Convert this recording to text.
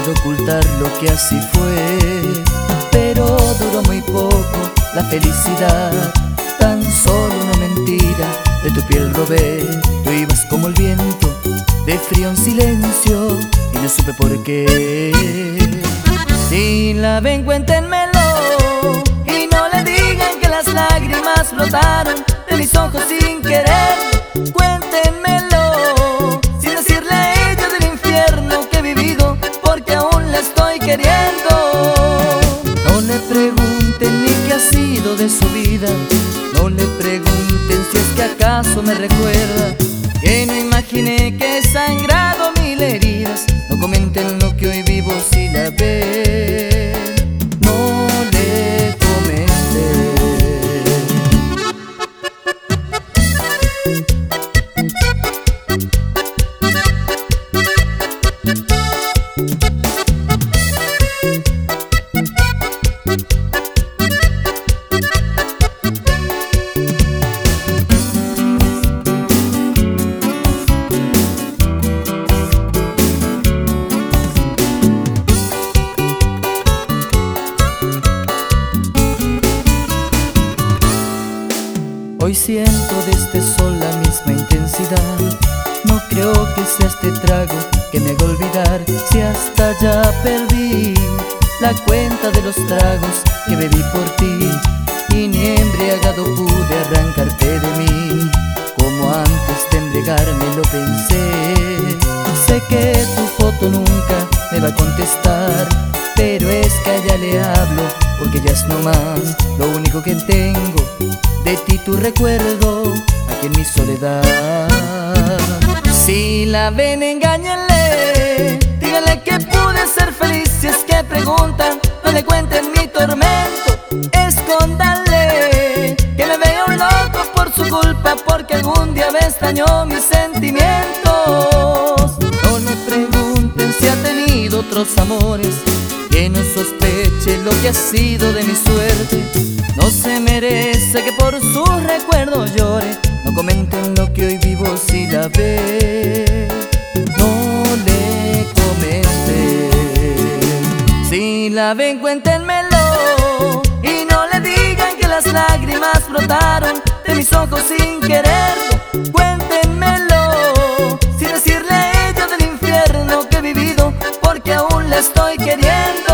puedo ocultar lo que así fue, pero duró muy poco la felicidad. Tan solo una mentira de tu piel robé. Tú ibas como el viento, de frío en silencio, y no supe por qué. Si la ven, cuéntenmelo, y no le digan que las lágrimas brotaron de mis ojos sin querer. Cuéntenmelo, sin decirle a ella del infierno que he vivido, porque aún la estoy queriendo. No le pregunten ni qué ha sido de su vida, no le pregunten si es que acaso me recuerda, que no imaginé que he sangrado mil heridas. No comenten lo que hoy vivo si la ven, no le comenten. Hoy siento desde el sol la misma intensidad. No creo que sea este trago que me haga olvidar, si hasta ya perdí la cuenta de los tragos que bebí por ti, y ni embriagado pude arrancarte de mí. Como antes de embriagarme lo pensé. Sé que tu foto nunca me va a contestar, pero es que a ella le hablo porque ya es no más. Lo único que tengo de ti, tu recuerdo, aquí en mi soledad. Si la ven, engáñenle, díganle que pude ser feliz. Si es que preguntan, no le cuenten mi tormento. Escóndanle que me veo loco por su culpa, porque algún día me extrañó mis sentimientos. No le pregunten si ha tenido otros amores, que no sospeche lo que ha sido de mi suerte. No se merece que por sus recuerdos llore. No comenten lo que hoy vivo si la ve, no le comenten. Si la ven, cuéntenmelo, y no le digan que las lágrimas brotaron de mis ojos sin quererlo. Cuéntenmelo, sin decirle a ella del infierno que he vivido, porque aún la estoy queriendo.